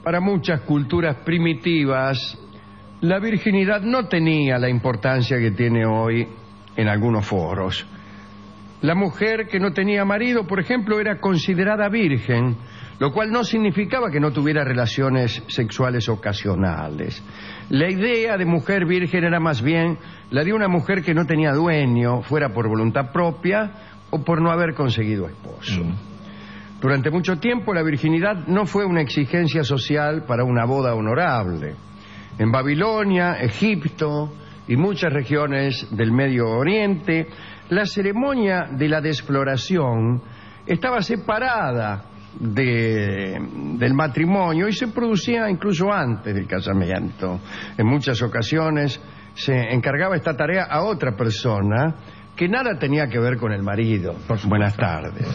Para muchas culturas primitivas, la virginidad no tenía la importancia que tiene hoy en algunos foros. La mujer que no tenía marido, por ejemplo, era considerada virgen, lo cual no significaba que no tuviera relaciones sexuales ocasionales. La idea de mujer virgen era más bien la de una mujer que no tenía dueño, fuera por voluntad propia o por no haber conseguido esposo. Durante mucho tiempo la virginidad no fue una exigencia social para una boda honorable. En Babilonia, Egipto y muchas regiones del Medio Oriente, la ceremonia de la desfloración estaba separada del matrimonio y se producía incluso antes del casamiento. En muchas ocasiones se encargaba esta tarea a otra persona que nada tenía que ver con el marido. Buenas tardes.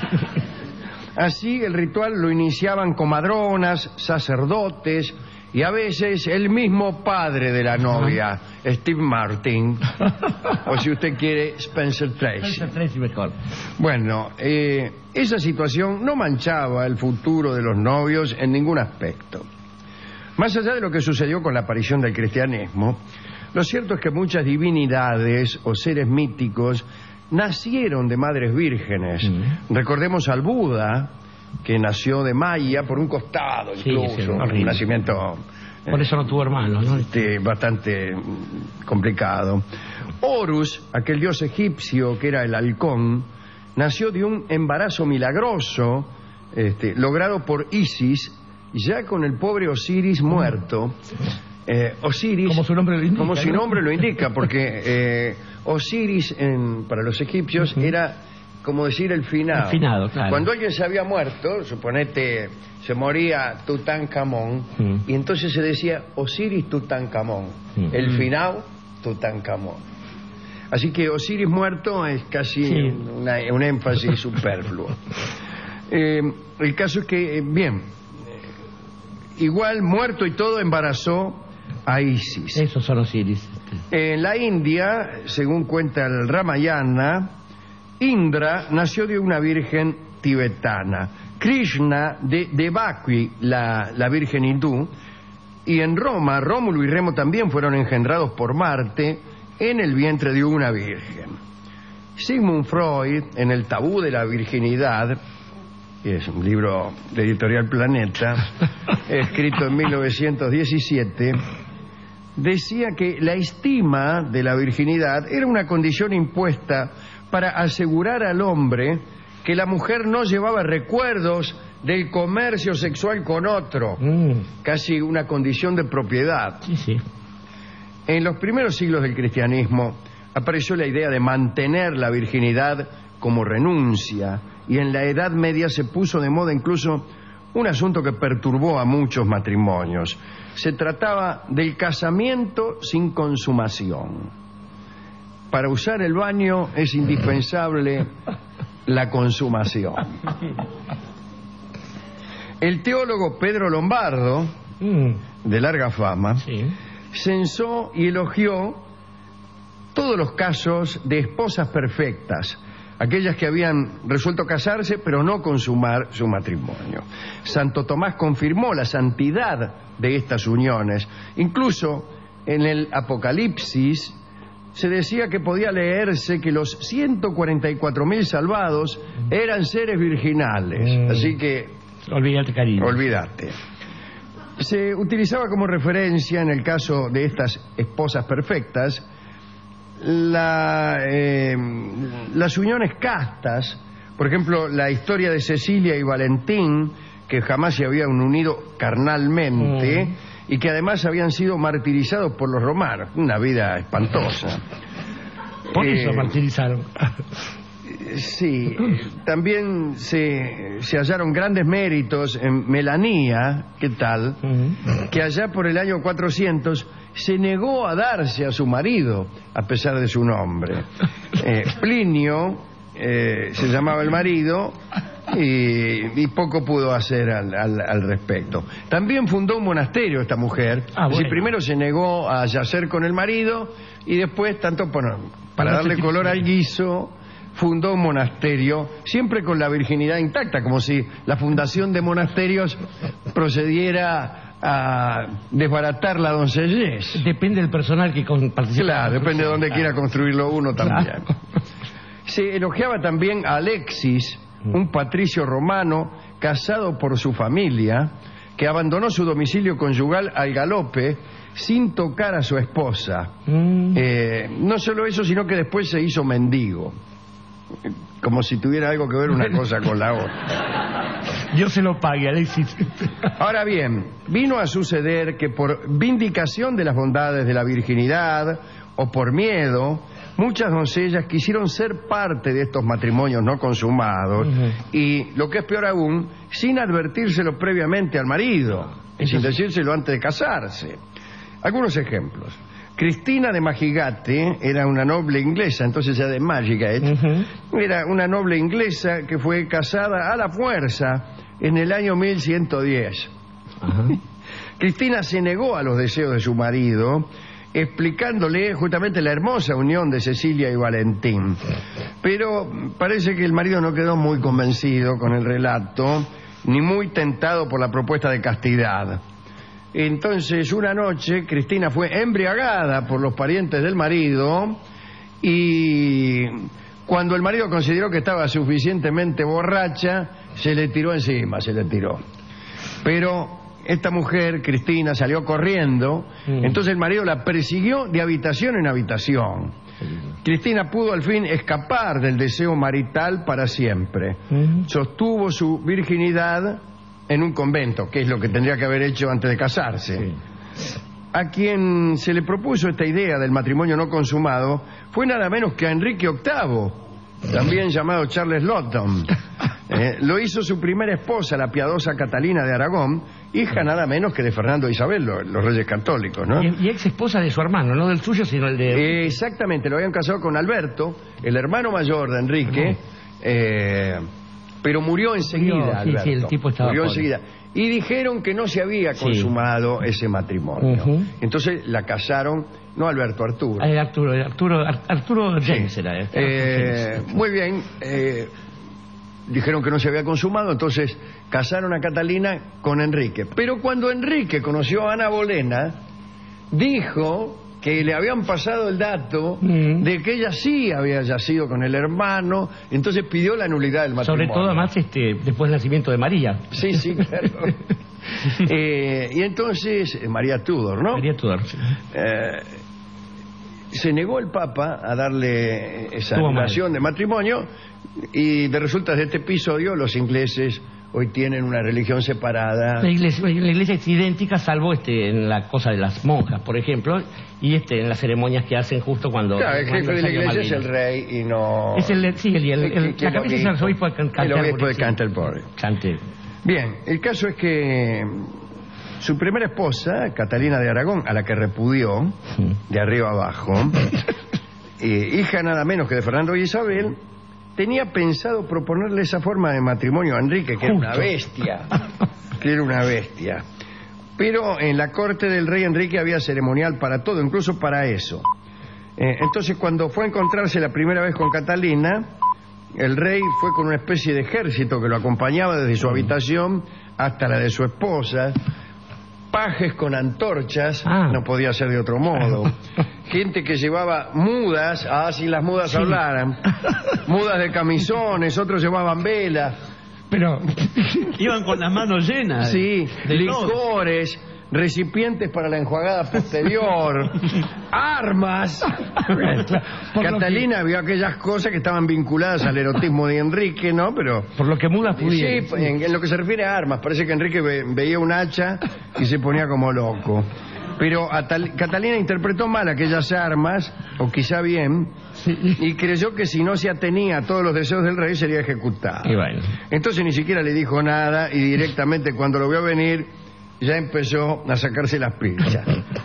Así el ritual lo iniciaban comadronas, sacerdotes y a veces el mismo padre de la novia, Steve Martin, o si usted quiere, Spencer Tracy. Spencer Tracy mejor. Bueno, esa situación no manchaba el futuro de los novios en ningún aspecto. Más allá de lo que sucedió con la aparición del cristianismo, lo cierto es que muchas divinidades o seres míticos nacieron de madres vírgenes. Recordemos al Buda, que nació de Maya por un costado, incluso, un nacimiento por eso no tuvo hermanos, ¿no? Bastante complicado. Horus, aquel dios egipcio que era el halcón, nació de un embarazo milagroso logrado por Isis, ya con el pobre Osiris muerto. Osiris, como su nombre lo indica, como su nombre lo indica, porque Osiris para los egipcios era como decir el finado. El finado, claro. Cuando alguien se había muerto, suponete se moría Tutankamón, y entonces se decía Osiris Tutankamón, el finado Tutankamón. Así que Osiris muerto es casi un énfasis superfluo. El caso es que, igual muerto y todo embarazó a Isis. Esos son Osiris. En la India, según cuenta el Ramayana, Indra nació de una virgen tibetana, Krishna de Devaki, la virgen hindú, y en Roma, Rómulo y Remo también fueron engendrados por Marte en el vientre de una virgen. Sigmund Freud, en El tabú de la virginidad, que es un libro de Editorial Planeta, escrito en 1917, decía que la estima de la virginidad era una condición impuesta para asegurar al hombre que la mujer no llevaba recuerdos del comercio sexual con otro, casi una condición de propiedad. En los primeros siglos del cristianismo apareció la idea de mantener la virginidad como renuncia, y en la Edad Media se puso de moda incluso un asunto que perturbó a muchos matrimonios. Se trataba del casamiento sin consumación. Para usar el baño es indispensable la consumación. El teólogo Pedro Lombardo, de larga fama, censó y elogió todos los casos de esposas perfectas, aquellas que habían resuelto casarse pero no consumar su matrimonio. Santo Tomás confirmó la santidad de estas uniones. Incluso en el Apocalipsis se decía que podía leerse que los 144.000 salvados eran seres virginales. Así que olvídate, cariño. Olvídate. Se utilizaba como referencia, en el caso de estas esposas perfectas, las uniones castas. Por ejemplo, la historia de Cecilia y Valentín, que jamás se habían unido carnalmente y que además habían sido martirizados por los romanos. Una vida espantosa. Por eso martirizaron. Sí, también se hallaron grandes méritos en Melanía, ¿qué tal? Que allá por el año 400 se negó a darse a su marido a pesar de su nombre. Plinio se llamaba el marido y poco pudo hacer al respecto. También fundó un monasterio esta mujer. Bueno. Primero se negó a yacer con el marido y después, tanto para darle color al guiso, fundó un monasterio, siempre con la virginidad intacta, como si la fundación de monasterios procediera a desbaratar la doncellez. Depende del personal que participa. Claro, depende de dónde quiera construirlo uno también. Claro. Se elogiaba también a Alexis, un patricio romano casado por su familia, que abandonó su domicilio conyugal al galope sin tocar a su esposa. No solo eso, sino que después se hizo mendigo, como si tuviera algo que ver una cosa con la otra. Dios se lo pague, Alexis. Ahora bien, vino a suceder que por vindicación de las bondades de la virginidad o por miedo, muchas doncellas quisieron ser parte de estos matrimonios no consumados y, lo que es peor aún, sin advertírselo previamente al marido, sin decírselo antes de casarse. Algunos ejemplos. Cristina de Magigate era una noble inglesa, entonces ya de Magigate, era una noble inglesa que fue casada a la fuerza en el año 1110. Cristina se negó a los deseos de su marido, explicándole justamente la hermosa unión de Cecilia y Valentín. Pero parece que el marido no quedó muy convencido con el relato, ni muy tentado por la propuesta de castidad. Entonces, una noche, Cristina fue embriagada por los parientes del marido y cuando el marido consideró que estaba suficientemente borracha, se le tiró encima, Pero esta mujer, Cristina, salió corriendo, entonces el marido la persiguió de habitación en habitación. Cristina pudo al fin escapar del deseo marital para siempre. Sostuvo su virginidad en un convento, que es lo que tendría que haber hecho antes de casarse. A quien se le propuso esta idea del matrimonio no consumado fue nada menos que a Enrique VIII, también llamado Charles Lawton. Lo hizo su primera esposa, la piadosa Catalina de Aragón, hija nada menos que de Fernando e Isabel, los reyes católicos, ¿no? Y ex esposa de su hermano, no del suyo, sino el de... Exactamente, lo habían casado con Alberto, el hermano mayor de Enrique, pero murió enseguida, Alberto. Sí, el tipo estaba murió enseguida. Y dijeron que no se había consumado ese matrimonio. Entonces la casaron, no Alberto, Arturo. Arturo James era. Muy bien. Dijeron que no se había consumado, entonces casaron a Catalina con Enrique. Pero cuando Enrique conoció a Ana Bolena, dijo que le habían pasado el dato de que ella sí había yacido con el hermano, entonces pidió la nulidad del matrimonio. Sobre todo, además, después del nacimiento de María. Sí, claro. Y entonces, María Tudor, ¿no? María Tudor, sí. Se negó el Papa a darle esa anulación de matrimonio y de resultas de este episodio los ingleses hoy tienen una religión separada. La iglesia es idéntica, salvo en la cosa de las monjas, por ejemplo, y en las ceremonias que hacen justo cuando... Claro, el jefe de la iglesia es el rey y no... Es la cabeza es el arzobispo de Canterbury. El obispo de Canterbury. Bien, el caso es que su primera esposa, Catalina de Aragón, a la que repudió de arriba abajo, hija nada menos que de Fernando y Isabel, tenía pensado proponerle esa forma de matrimonio a Enrique, que era una bestia. Pero en la corte del rey Enrique había ceremonial para todo, incluso para eso. Entonces, cuando fue a encontrarse la primera vez con Catalina, el rey fue con una especie de ejército que lo acompañaba desde su habitación hasta la de su esposa. Pajes con antorchas, no podía ser de otro modo. Gente que llevaba mudas, si las mudas hablaran, mudas de camisones, otros llevaban velas. Pero iban con las manos llenas. Sí, licores, recipientes para la enjuagada posterior, armas. Catalina vio aquellas cosas que estaban vinculadas al erotismo de Enrique, ¿no? Pero por lo que mudas pudieron. Sí, en lo que se refiere a armas, parece que Enrique veía un hacha y se ponía como loco. Pero Catalina interpretó mal aquellas armas, o quizá bien, y creyó que si no se atenía a todos los deseos del rey sería ejecutada. Entonces ni siquiera le dijo nada y directamente cuando lo vio venir ya empezó a sacarse las pilchas.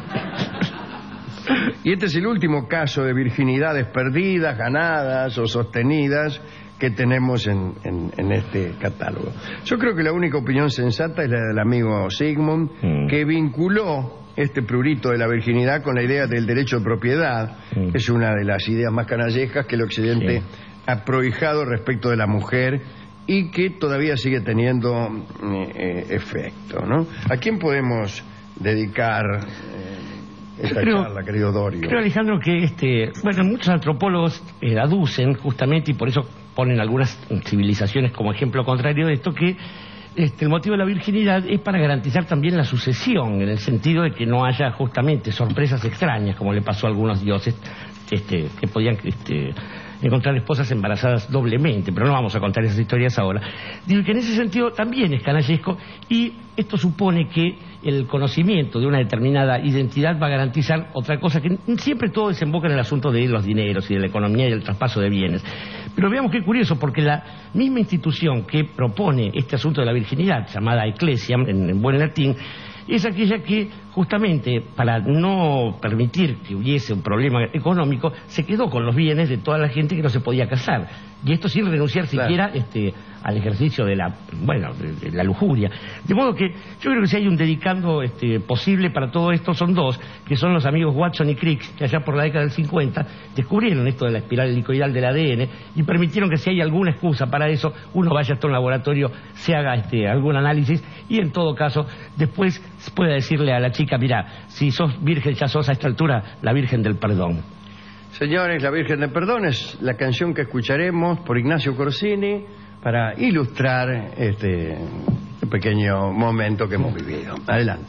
Y este es el último caso de virginidades perdidas, ganadas o sostenidas que tenemos en este catálogo. Yo creo que la única opinión sensata es la del amigo Sigmund, que vinculó este prurito de la virginidad con la idea del derecho de propiedad. Es una de las ideas más canallejas que el Occidente aprohijado respecto de la mujer y que todavía sigue teniendo efecto, ¿no? ¿A quién podemos dedicar esta charla, querido Dorio? Creo, Alejandro, que muchos antropólogos aducen justamente, y por eso ponen algunas civilizaciones como ejemplo contrario de esto, que el motivo de la virginidad es para garantizar también la sucesión, en el sentido de que no haya justamente sorpresas extrañas, como le pasó a algunos dioses que podían encontrar esposas embarazadas doblemente, pero no vamos a contar esas historias ahora. Digo que en ese sentido también es canallesco, y esto supone que el conocimiento de una determinada identidad va a garantizar otra cosa, que siempre todo desemboca en el asunto de los dineros y de la economía y del traspaso de bienes. Pero veamos qué curioso, porque la misma institución que propone este asunto de la virginidad, llamada Ecclesia en buen latín, es aquella que justamente para no permitir que hubiese un problema económico se quedó con los bienes de toda la gente que no se podía casar, y esto sin renunciar siquiera al ejercicio de la lujuria. De modo que yo creo que si hay un dedicando posible para todo esto, son dos, que son los amigos Watson y Crick, que allá por la década del 50 descubrieron esto de la espiral helicoidal del ADN y permitieron que, si hay alguna excusa para eso, uno vaya hasta un laboratorio, se haga algún análisis, y en todo caso después pueda decirle a la chica: mira, si sos virgen, ya sos a esta altura la Virgen del Perdón. Señores, la Virgen del Perdón es la canción que escucharemos por Ignacio Corsini para ilustrar este pequeño momento que hemos vivido. Adelante.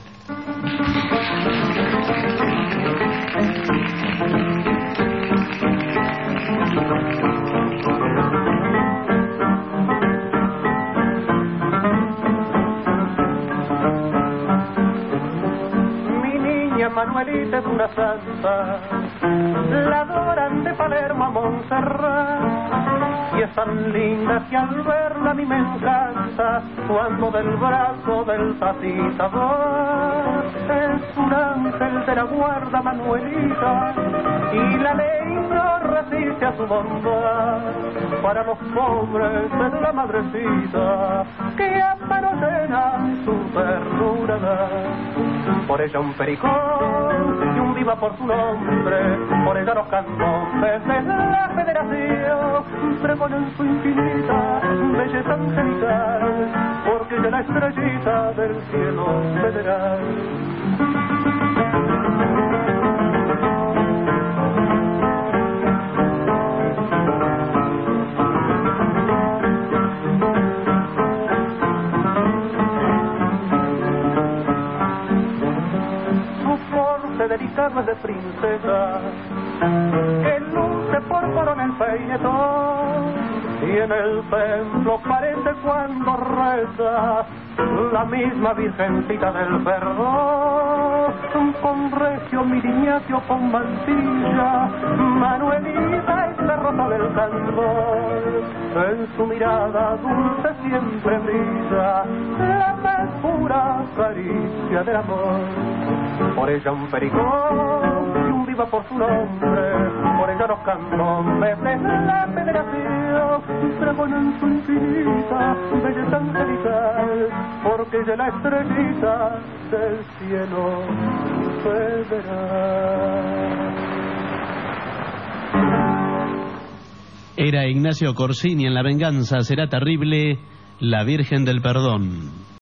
Manuelita es una santa, la adoran de Palermo a Montserrat, y es tan linda que al verla a mí me encanta, cuando del brazo del tatita va. Es un ángel de la guarda, Manuelita, y la ley no resiste a su bondad, para los pobres es la madrecita, que a mano llena su ternura da. Por ella un pericón y un viva por su nombre, por ella los cantantes de la federación pregonan su infinita belleza angelical, porque ella es la estrellita del cielo federal. Delicado es de princesa, que luce por coronel peinetón, y en el templo parece cuando reza la misma virgencita del perdón, con regio miriñacio con mantilla, Manuelita es la rosa del candor, en su mirada dulce siempre brilla la más pura caricia del amor. Por ella un pericón y un viva por su nombre, por ella los cantones de la federación pregonan su infinita belleza angelical, porque ella es la estrellita del cielo federal. Era Ignacio Corsini en La venganza será terrible, la Virgen del Perdón.